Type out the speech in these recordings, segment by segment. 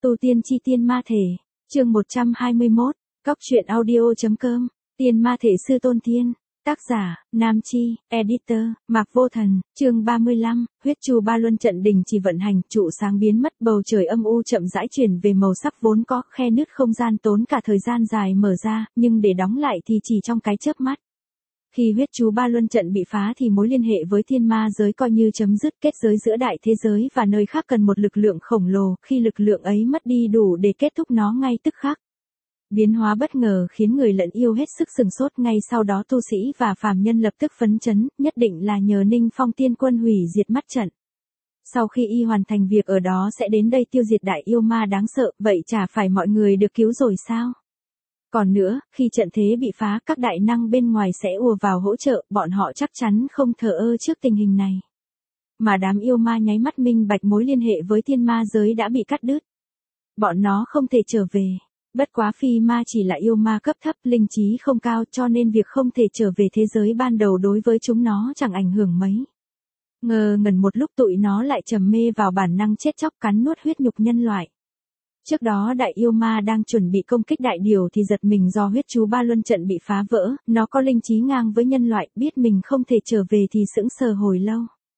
Tu tiên chi tiên ma thể, chương 121, Cóc truyện audio.com, Tiên ma thể sư Tôn Thiên, tác giả, Nam Chi, editor, Mạc Vô Thần, chương 35, huyết chu ba luân trận đình chỉ vận hành, trụ sáng biến mất, bầu trời âm u chậm rãi chuyển về màu sắc vốn có, khe nứt không gian tốn cả thời gian dài mở ra, nhưng để đóng lại thì chỉ trong cái chớp mắt. Khi huyết chú ba luân trận bị phá thì mối liên hệ với thiên ma giới coi như chấm dứt, kết giới giữa đại thế giới và nơi khác cần một lực lượng khổng lồ, khi lực lượng ấy mất đi đủ để kết thúc nó ngay tức khắc. Biến hóa bất ngờ khiến người lẫn yêu hết sức sừng sốt, ngay sau đó tu sĩ và phàm nhân lập tức phấn chấn, nhất định là nhờ Ninh Phong tiên quân hủy diệt mắt trận. Sau khi y hoàn thành việc ở đó sẽ đến đây tiêu diệt đại yêu ma đáng sợ, vậy chả phải mọi người được cứu rồi sao? Còn nữa, khi trận thế bị phá, các đại năng bên ngoài sẽ ùa vào hỗ trợ, bọn họ chắc chắn không thờ ơ trước tình hình này. Mà đám yêu ma nháy mắt minh bạch mối liên hệ với thiên ma giới đã bị cắt đứt. Bọn nó không thể trở về. Bất quá phi ma chỉ là yêu ma cấp thấp, linh trí không cao, cho nên việc không thể trở về thế giới ban đầu đối với chúng nó chẳng ảnh hưởng mấy. Ngờ ngẩn một lúc tụi nó lại trầm mê vào bản năng chết chóc cắn nuốt huyết nhục nhân loại. Trước đó đại yêu ma đang chuẩn bị công kích đại điều thì giật mình do huyết chú ba luân trận bị phá vỡ, nó có linh trí ngang với nhân loại, biết mình không thể trở về thì sững sờ hồi lâu.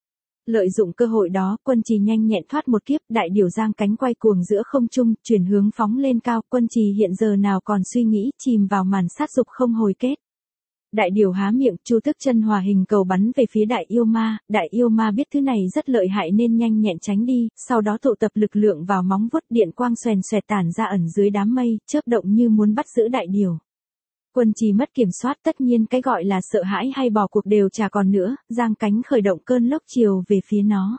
Lợi dụng cơ hội đó, Quân Trì nhanh nhẹn thoát một kiếp, đại điều giang cánh quay cuồng giữa không trung, chuyển hướng phóng lên cao, Quân Trì hiện giờ nào còn suy nghĩ, chìm vào màn sát dục không hồi kết. Đại điều há miệng, chu tức chân hòa hình cầu bắn về phía đại yêu ma biết thứ này rất lợi hại nên nhanh nhẹn tránh đi, sau đó tụ tập lực lượng vào móng vuốt, điện quang xoèn xoẹt tản ra ẩn dưới đám mây, chớp động như muốn bắt giữ đại điều. Quân Trì mất kiểm soát, tất nhiên cái gọi là sợ hãi hay bỏ cuộc đều chả còn nữa, giang cánh khởi động cơn lốc chiều về phía nó.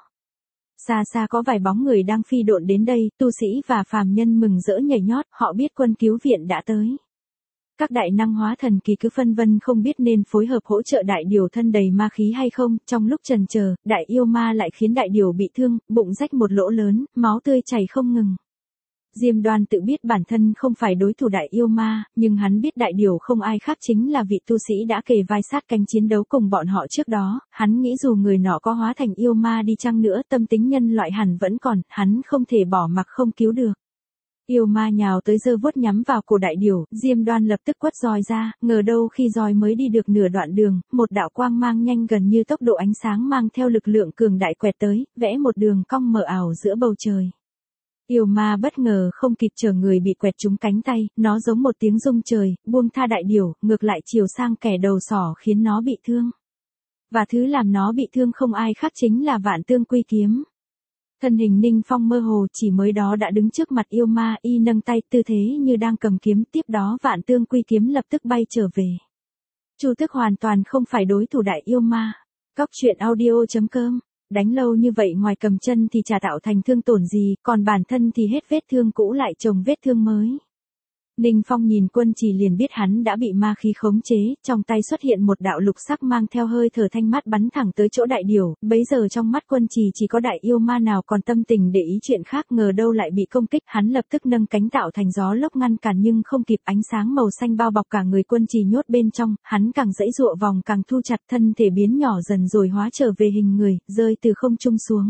Xa xa có vài bóng người đang phi độn đến đây, tu sĩ và phàm nhân mừng rỡ nhảy nhót, họ biết quân cứu viện đã tới. Các đại năng hóa thần kỳ cứ phân vân không biết nên phối hợp hỗ trợ đại điều thân đầy ma khí hay không, trong lúc chần chờ, đại yêu ma lại khiến đại điều bị thương, bụng rách một lỗ lớn, máu tươi chảy không ngừng. Diêm Đoan tự biết bản thân không phải đối thủ đại yêu ma, nhưng hắn biết đại điều không ai khác chính là vị tu sĩ đã kề vai sát cánh chiến đấu cùng bọn họ trước đó, hắn nghĩ dù người nọ có hóa thành yêu ma đi chăng nữa, tâm tính nhân loại hẳn vẫn còn, hắn không thể bỏ mặc không cứu được. Yêu ma nhào tới giơ vuốt nhắm vào cổ đại điều, Diêm Đoan lập tức quất roi ra, ngờ đâu khi roi mới đi được nửa đoạn đường, một đạo quang mang nhanh gần như tốc độ ánh sáng mang theo lực lượng cường đại quẹt tới, vẽ một đường cong mờ ảo giữa bầu trời. Yêu ma bất ngờ không kịp chờ người bị quẹt trúng cánh tay, nó giống một tiếng rung trời, buông tha đại điều, ngược lại chiều sang kẻ đầu sỏ khiến nó bị thương. Và thứ làm nó bị thương không ai khác chính là Vạn Tương Quy Kiếm. Thân hình Ninh Phong mơ hồ, chỉ mới đó đã đứng trước mặt yêu ma, y nâng tay, tư thế như đang cầm kiếm, tiếp đó Vạn Tương Quy Kiếm lập tức bay trở về. Chu Tức hoàn toàn không phải đối thủ đại yêu ma. Cóc truyện audio.com, đánh lâu như vậy ngoài cầm chân thì chả tạo thành thương tổn gì, còn bản thân thì hết vết thương cũ lại chồng vết thương mới. Ninh Phong nhìn Quân Trì liền biết hắn đã bị ma khí khống chế, trong tay xuất hiện một đạo lục sắc mang theo hơi thở thanh mát bắn thẳng tới chỗ đại điều, bấy giờ trong mắt Quân Trì chỉ có đại yêu ma nào còn tâm tình để ý chuyện khác, ngờ đâu lại bị công kích, hắn lập tức nâng cánh tạo thành gió lốc ngăn cản nhưng không kịp, ánh sáng màu xanh bao bọc cả người Quân Trì nhốt bên trong, hắn càng giãy giụa vòng càng thu chặt, thân thể biến nhỏ dần rồi hóa trở về hình người, rơi từ không trung xuống.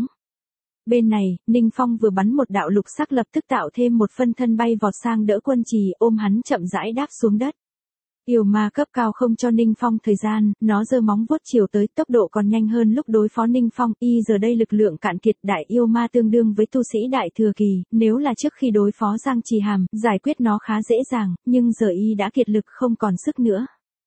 Bên này, Ninh Phong vừa bắn một đạo lục sắc lập tức tạo thêm một phân thân bay vọt sang đỡ Quân Trì, ôm hắn chậm rãi đáp xuống đất. Yêu ma cấp cao không cho Ninh Phong thời gian, nó giơ móng vuốt chiều tới, tốc độ còn nhanh hơn lúc đối phó Ninh Phong, y giờ đây lực lượng cạn kiệt, đại yêu ma tương đương với tu sĩ đại thừa kỳ, nếu là trước khi đối phó Giang Trì Hàm, giải quyết nó khá dễ dàng, nhưng giờ y đã kiệt lực không còn sức nữa.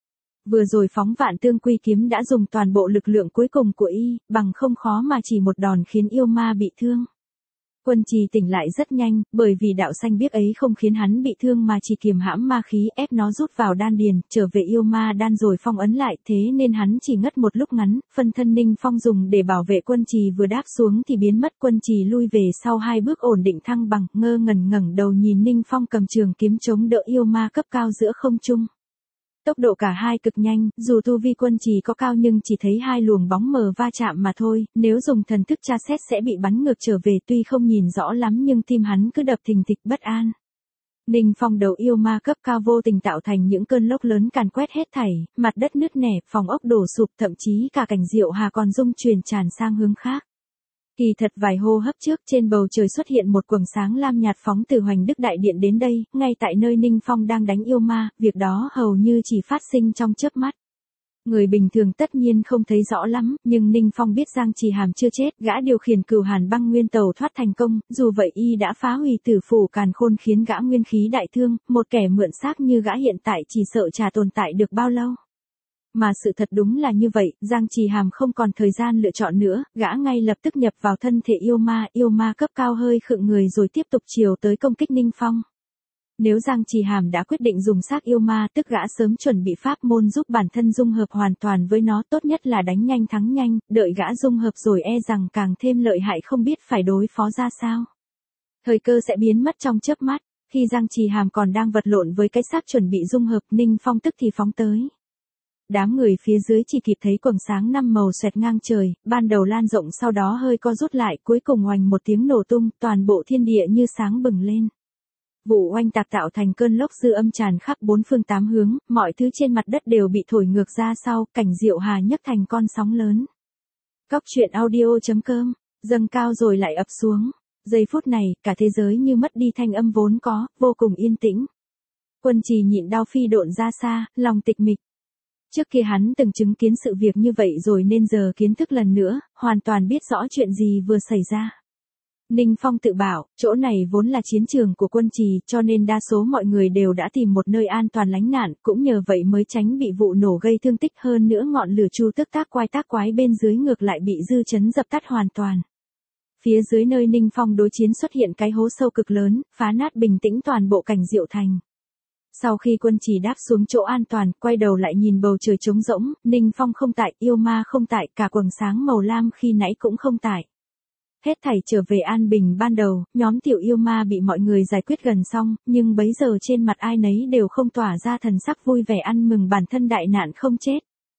Vừa rồi phóng Vạn Tương Quy Kiếm đã dùng toàn bộ lực lượng cuối cùng của y, bằng không khó mà chỉ một đòn khiến yêu ma bị thương. Quân Trì tỉnh lại rất nhanh, bởi vì đạo xanh biếc ấy không khiến hắn bị thương mà chỉ kiềm hãm ma khí, ép nó rút vào đan điền, trở về yêu ma đan rồi phong ấn lại, thế nên hắn chỉ ngất một lúc ngắn, phân thân Ninh Phong dùng để bảo vệ Quân Trì vừa đáp xuống thì biến mất, Quân Trì lui về sau 2 bước ổn định thăng bằng, ngơ ngẩn ngẩng đầu nhìn Ninh Phong cầm trường kiếm chống đỡ yêu ma cấp cao giữa không trung. Tốc độ cả hai cực nhanh, dù tu vi Quân Trì có cao nhưng chỉ thấy 2 luồng bóng mờ va chạm mà thôi, nếu dùng thần thức tra xét sẽ bị bắn ngược trở về, tuy không nhìn rõ lắm nhưng tim hắn cứ đập thình thịch bất an. Ninh Phong đầu yêu ma cấp cao vô tình tạo thành những cơn lốc lớn càn quét hết thảy, mặt đất nứt nẻ, phòng ốc đổ sụp, thậm chí cả cảnh Diệu Hà còn rung chuyển tràn sang hướng khác. Kỳ thật vài hô hấp trước trên bầu trời xuất hiện một quầng sáng lam nhạt phóng từ Hoành Đức Đại Điện đến đây, ngay tại nơi Ninh Phong đang đánh yêu ma, việc đó hầu như chỉ phát sinh trong chớp mắt. Người bình thường tất nhiên không thấy rõ lắm, nhưng Ninh Phong biết Giang Trì Hàm chưa chết, gã điều khiển Cửu Hàn Băng Nguyên tàu thoát thành công, dù vậy y đã phá hủy Tử Phủ Càn Khôn khiến gã nguyên khí đại thương, một kẻ mượn xác như gã hiện tại chỉ sợ chả tồn tại được bao lâu. Mà sự thật đúng là như vậy, Giang Trì Hàm không còn thời gian lựa chọn nữa, gã ngay lập tức nhập vào thân thể yêu ma cấp cao hơi khựng người rồi tiếp tục chiều tới công kích Ninh Phong. Nếu Giang Trì Hàm đã quyết định dùng xác yêu ma tức gã sớm chuẩn bị pháp môn giúp bản thân dung hợp hoàn toàn với nó, tốt nhất là đánh nhanh thắng nhanh, đợi gã dung hợp rồi e rằng càng thêm lợi hại không biết phải đối phó ra sao. Thời cơ sẽ biến mất trong chớp mắt, khi Giang Trì Hàm còn đang vật lộn với cái xác chuẩn bị dung hợp, Ninh Phong tức thì phóng tới. Đám người phía dưới chỉ kịp thấy quầng sáng 5 màu xoẹt ngang trời, ban đầu lan rộng sau đó hơi co rút lại, cuối cùng oành một tiếng nổ tung, toàn bộ thiên địa như sáng bừng lên. Vụ oanh tạc tạo thành cơn lốc dư âm tràn khắp bốn phương tám hướng, mọi thứ trên mặt đất đều bị thổi ngược ra sau, cảnh Diệu Hà nhấc thành con sóng lớn. Cóc truyện audio.com, dâng cao rồi lại ập xuống. Giây phút này, cả thế giới như mất đi thanh âm vốn có, vô cùng yên tĩnh. Quân Trì nhịn đau phi độn ra xa, lòng tịch mịch. Trước kia hắn từng chứng kiến sự việc như vậy rồi nên giờ kiến thức lần nữa, hoàn toàn biết rõ chuyện gì vừa xảy ra. Ninh Phong tự bảo, chỗ này vốn là chiến trường của Quân Trì cho nên đa số mọi người đều đã tìm một nơi an toàn lánh nạn, cũng nhờ vậy mới tránh bị vụ nổ gây thương tích, hơn nữa ngọn lửa chu tức tác quái bên dưới ngược lại bị dư chấn dập tắt hoàn toàn. Phía dưới nơi Ninh Phong đối chiến xuất hiện cái hố sâu cực lớn, phá nát bình tĩnh toàn bộ cảnh Diệu Thành. Sau khi Quân Trì đáp xuống chỗ an toàn, quay đầu lại nhìn bầu trời trống rỗng, Ninh Phong không tại, yêu ma không tại, cả quầng sáng màu lam khi nãy cũng không tại. Hết thảy trở về an bình ban đầu, nhóm tiểu yêu ma bị mọi người giải quyết gần xong, nhưng bấy giờ trên mặt ai nấy đều không tỏa ra thần sắc vui vẻ ăn mừng bản thân đại nạn không chết.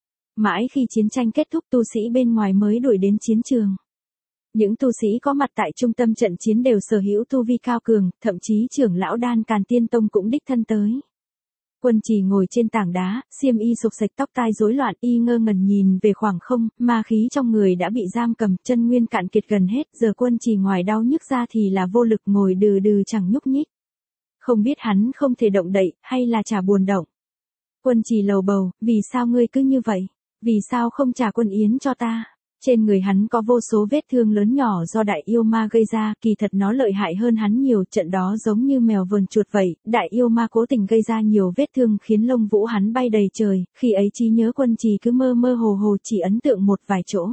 Mãi khi chiến tranh kết thúc tu sĩ bên ngoài mới đuổi đến chiến trường. Những tu sĩ có mặt tại trung tâm trận chiến đều sở hữu tu vi cao cường, thậm chí trưởng lão Đan Càn Tiên Tông cũng đích thân tới. Quân Trì ngồi trên tảng đá, xiêm y sục sạch tóc tai rối loạn, y ngơ ngẩn nhìn về khoảng không, ma khí trong người đã bị giam cầm, chân nguyên cạn kiệt gần hết, giờ Quân Trì ngoài đau nhức ra thì là vô lực ngồi đừ đừ chẳng nhúc nhích. Không biết hắn không thể động đậy, hay là chả buồn động. Quân Trì lầu bầu, vì sao ngươi cứ như vậy? Vì sao không trả quân yến cho ta? Trên người hắn có vô số vết thương lớn nhỏ do đại yêu ma gây ra, kỳ thật nó lợi hại hơn hắn nhiều, trận đó giống như mèo vờn chuột vậy, đại yêu ma cố tình gây ra nhiều vết thương khiến lông vũ hắn bay đầy trời, khi ấy trí nhớ Quân Trì cứ mơ mơ hồ hồ chỉ ấn tượng một vài chỗ.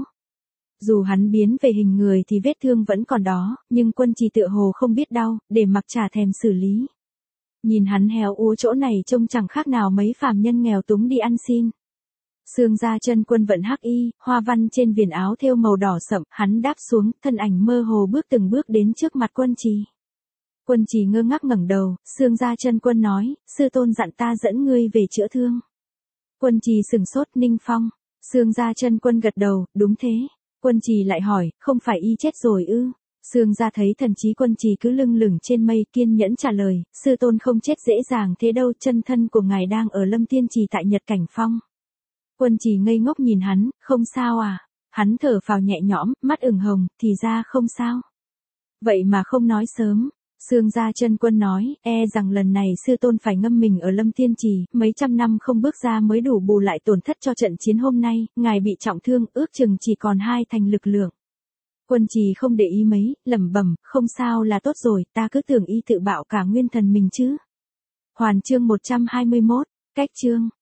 Dù hắn biến về hình người thì vết thương vẫn còn đó, nhưng Quân Trì tựa hồ không biết đau, để mặc chả thèm xử lý. Nhìn hắn héo úa chỗ này trông chẳng khác nào mấy phàm nhân nghèo túng đi ăn xin. Xương Gia Chân Quân vận hắc y, hoa văn trên viền áo thêu màu đỏ sậm, hắn đáp xuống, thân ảnh mơ hồ bước từng bước đến trước mặt Quân Trì. Quân Trì ngơ ngác ngẩng đầu, Xương Gia Chân Quân nói, sư tôn dặn ta dẫn ngươi về chữa thương. Quân Trì sửng sốt, Ninh Phong. Xương Gia Chân Quân gật đầu, đúng thế. Quân Trì lại hỏi, không phải y chết rồi ư? Xương Gia thấy thần trí Quân Trì cứ lưng lửng trên mây, kiên nhẫn trả lời, sư tôn không chết dễ dàng thế đâu, chân thân của ngài đang ở Lâm Tiên Trì tại Nhật Cảnh Phong. Quân Trì ngây ngốc nhìn hắn, không sao à? Hắn thở phào nhẹ nhõm, mắt ửng hồng, thì ra không sao. Vậy mà không nói sớm. Xương Gia Chân Quân nói, e rằng lần này sư tôn phải ngâm mình ở Lâm Tiên Trì, mấy trăm năm không bước ra mới đủ bù lại tổn thất cho trận chiến hôm nay, ngài bị trọng thương, ước chừng chỉ còn 2 thành lực lượng. Quân Trì không để ý mấy, lẩm bẩm, không sao là tốt rồi, ta cứ tưởng y tự bạo cả nguyên thần mình chứ. Hoàn chương 121, cách chương.